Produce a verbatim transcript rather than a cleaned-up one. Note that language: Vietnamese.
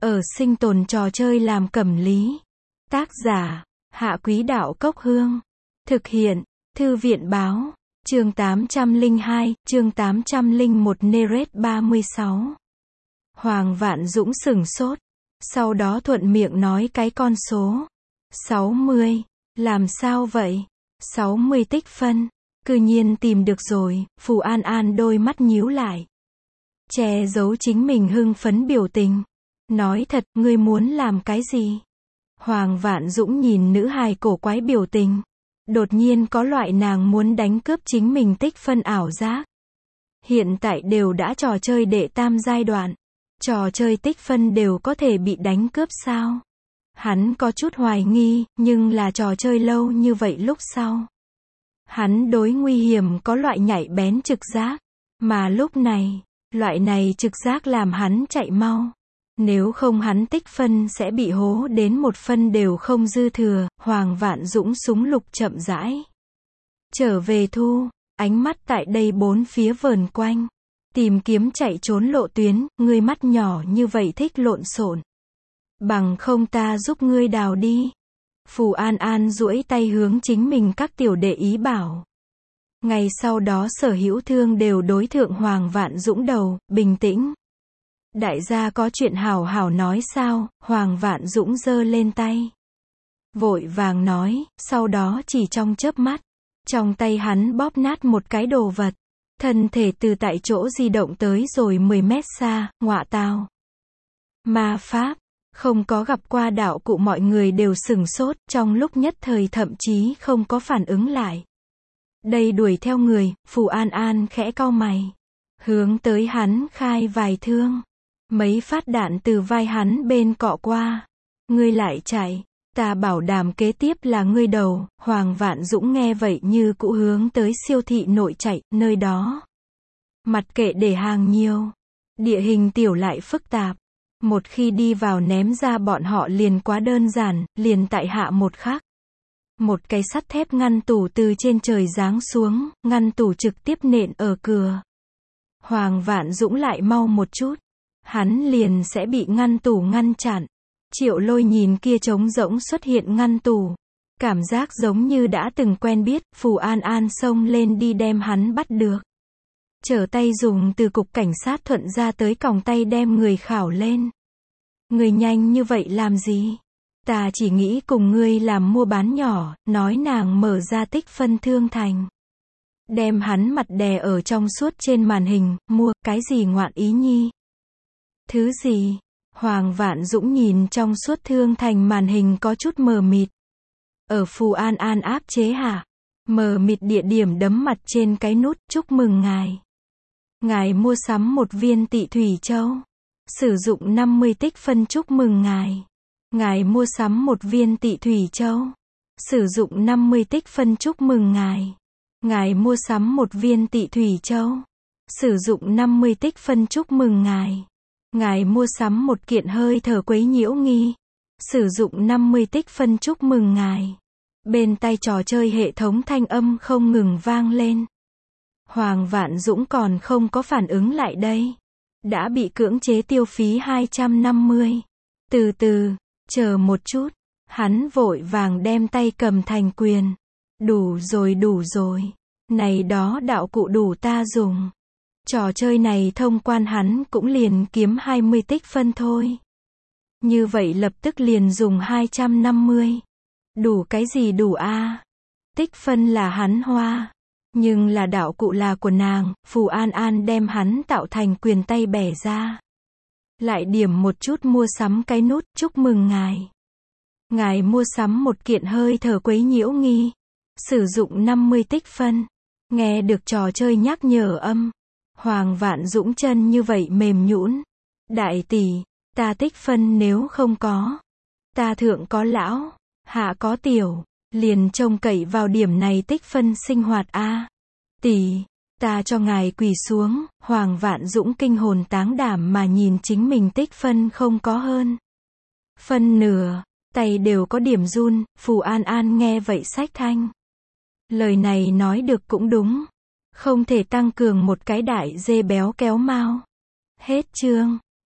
Ở sinh tồn trò chơi làm cẩm lý. Tác giả, Hạ Quý Đạo Cốc Hương. Thực hiện, Thư viện Báo. Chương tám trăm lẻ hai, chương tám trăm lẻ một Neret ba mươi sáu. Hoàng Vạn Dũng sửng sốt. Sau đó thuận miệng nói cái con số. sáu mươi. Làm sao vậy? sáu mươi tích phân. Cư nhiên tìm được rồi, Phù An An đôi mắt nhíu lại. Che giấu chính mình hưng phấn biểu tình. Nói thật, ngươi muốn làm cái gì? Hoàng Vạn Dũng nhìn nữ hài cổ quái biểu tình. Đột nhiên có loại nàng muốn đánh cướp chính mình tích phân ảo giác. Hiện tại đều đã trò chơi đệ tam giai đoạn. Trò chơi tích phân đều có thể bị đánh cướp sao? Hắn có chút hoài nghi, nhưng là trò chơi lâu như vậy lúc sau. Hắn đối nguy hiểm có loại nhạy bén trực giác. Mà lúc này, loại này trực giác làm hắn chạy mau. Nếu không hắn tích phân sẽ bị hố đến một phân đều không dư thừa. Hoàng Vạn Dũng súng lục chậm rãi trở về thu, ánh mắt tại đây bốn phía vờn quanh, tìm kiếm chạy trốn lộ tuyến. Ngươi mắt nhỏ như vậy thích lộn xộn, bằng không ta giúp ngươi đào đi. Phù An An duỗi tay hướng chính mình các tiểu đệ ý bảo. Ngày sau đó Sở Hữu Thương đều đối thượng Hoàng Vạn Dũng đầu, bình tĩnh. Đại gia có chuyện hảo hảo nói sao? Hoàng Vạn Dũng giơ lên tay. Vội vàng nói, sau đó chỉ trong chớp mắt. Trong tay hắn bóp nát một cái đồ vật. Thân thể từ tại chỗ di động tới rồi mười mét xa, ngọa tào. Ma pháp, không có gặp qua đạo cụ mọi người đều sửng sốt, trong lúc nhất thời thậm chí không có phản ứng lại. Đây đuổi theo người, Phù An An khẽ cau mày. Hướng tới hắn khai vài thương. Mấy phát đạn từ vai hắn bên cọ qua. Ngươi lại chạy, ta bảo đảm kế tiếp là ngươi đầu. Hoàng Vạn Dũng nghe vậy như cũ hướng tới siêu thị nội chạy, nơi đó. Mặt kệ để hàng nhiều. Địa hình tiểu lại phức tạp. Một khi đi vào ném ra bọn họ liền quá đơn giản, liền tại hạ một khắc. Một cái sắt thép ngăn tủ từ trên trời giáng xuống, ngăn tủ trực tiếp nện ở cửa. Hoàng Vạn Dũng lại mau một chút. Hắn liền sẽ bị ngăn tủ ngăn chặn. Triệu Lôi nhìn kia trống rỗng xuất hiện ngăn tủ. Cảm giác giống như đã từng quen biết. Phù An An xông lên đi đem hắn bắt được. Trở tay dùng từ cục cảnh sát thuận ra tới còng tay đem người khảo lên. Người nhanh như vậy làm gì? Ta chỉ nghĩ cùng ngươi làm mua bán nhỏ. Nói nàng mở ra tích phân thương thành. Đem hắn mặt đè ở trong suốt trên màn hình. Mua cái gì ngoạn ý nhi? Thứ gì? Hoàng Vạn Dũng nhìn trong suốt thương thành màn hình có chút mờ mịt. Ở Phù An An áp chế hạ. Mờ mịt địa điểm đấm mặt trên cái nút, chúc mừng ngài. Ngài mua sắm một viên tị thủy châu. Sử dụng năm mươi tích phân chúc mừng ngài. Ngài mua sắm một viên tị thủy châu. Sử dụng năm mươi tích phân chúc mừng ngài. Ngài mua sắm một viên tị thủy châu. Sử dụng năm mươi tích phân chúc mừng ngài. Ngài mua sắm một kiện hơi thở quấy nhiễu nghi. Sử dụng năm mươi tích phân chúc mừng ngài. Bên tai trò chơi hệ thống thanh âm không ngừng vang lên. Hoàng Vạn Dũng còn không có phản ứng lại đây. Đã bị cưỡng chế tiêu phí hai trăm năm mươi. Từ từ, chờ một chút. Hắn vội vàng đem tay cầm thành quyền. Đủ rồi đủ rồi. Này đó đạo cụ đủ ta dùng. Trò chơi này thông quan hắn cũng liền kiếm hai mươi tích phân thôi. Như vậy lập tức liền dùng hai trăm năm mươi. Đủ cái gì đủ a? Tích phân là hắn hoa. Nhưng là đạo cụ là của nàng. Phù An An đem hắn tạo thành quyền tay bẻ ra. Lại điểm một chút mua sắm cái nút chúc mừng ngài. Ngài mua sắm một kiện hơi thở quấy nhiễu nghi. Sử dụng năm mươi tích phân. Nghe được trò chơi nhắc nhở âm. Hoàng Vạn Dũng chân như vậy mềm nhũn. Đại tỷ, ta tích phân nếu không có. Ta thượng có lão, hạ có tiểu, liền trông cậy vào điểm này tích phân sinh hoạt a. Tỷ, ta cho ngài quỳ xuống. Hoàng Vạn Dũng kinh hồn táng đảm mà nhìn chính mình tích phân không có hơn phân nửa, tay đều có điểm run. Phù An An nghe vậy xách thanh. Lời này nói được cũng đúng. Không thể tăng cường một cái đại dê béo kéo mao. Hết chương.